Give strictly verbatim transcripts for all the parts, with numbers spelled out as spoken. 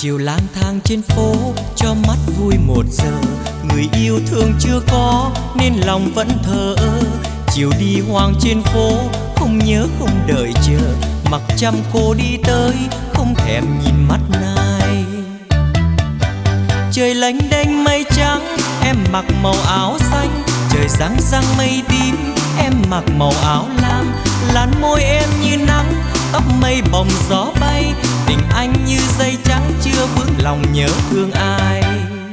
Chiều lang thang trên phố cho mắt vui một giờ, người yêu thương chưa có nên lòng vẫn thờ ơ. Chiều đi hoang trên phố không nhớ không đợi chờ, mặc trăm cô đi tới không thèm nhìn mắt nai. Trời lênh đênh mây trắng, em mặc màu áo xanh. Trời răng răng mây tím, em mặc màu áo lam. Làn môi em như nắng, tóc mây bồng gió bay. Tình anh như dây trắng chưa vướng lòng nhớ thương ai.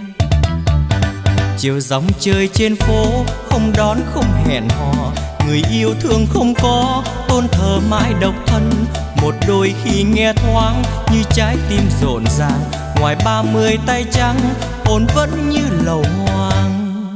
Chiều gióng chơi trên phố không đón không hẹn hò, người yêu thương không có tôn thờ mãi độc thân. Một đôi khi nghe thoáng như trái tim rộn ràng, ngoài ba mươi tay trắng hồn vẫn như lầu hoang.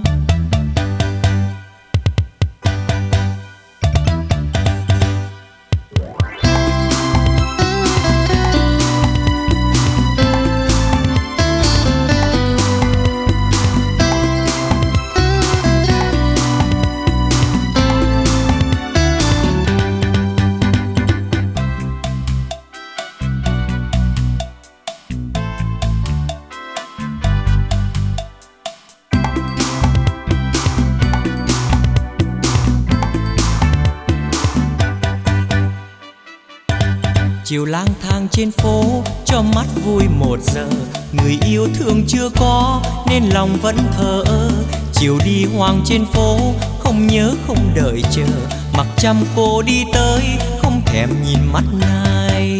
Chiều lang thang trên phố cho mắt vui một giờ, người yêu thương chưa có nên lòng vẫn thờ ơ. Chiều đi hoang trên phố không nhớ không đợi chờ, mặc trăm cô đi tới không thèm nhìn mắt nai.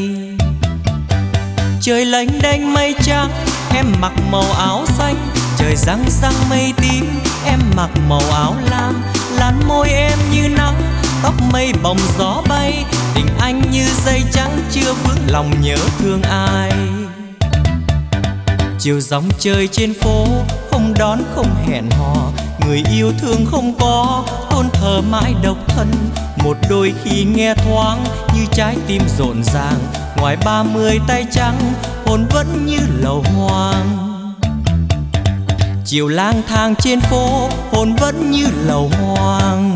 Trời lênh đênh mây trắng, em mặc màu áo xanh. Trời răng răng mây tím, em mặc màu áo lam. Làn môi em như nắng, tóc mây bồng gió bay. Tình anh như dây trắng chưa vướng lòng nhớ thương ai. Chiều gióng chơi trên phố không đón không hẹn hò, người yêu thương không có tôn thờ mãi độc thân. Một đôi khi nghe thoáng như trái tim rộn ràng, ngoài ba mươi tay trắng hồn vẫn như lầu hoang. Chiều lang thang trên phố hồn vẫn như lầu hoang.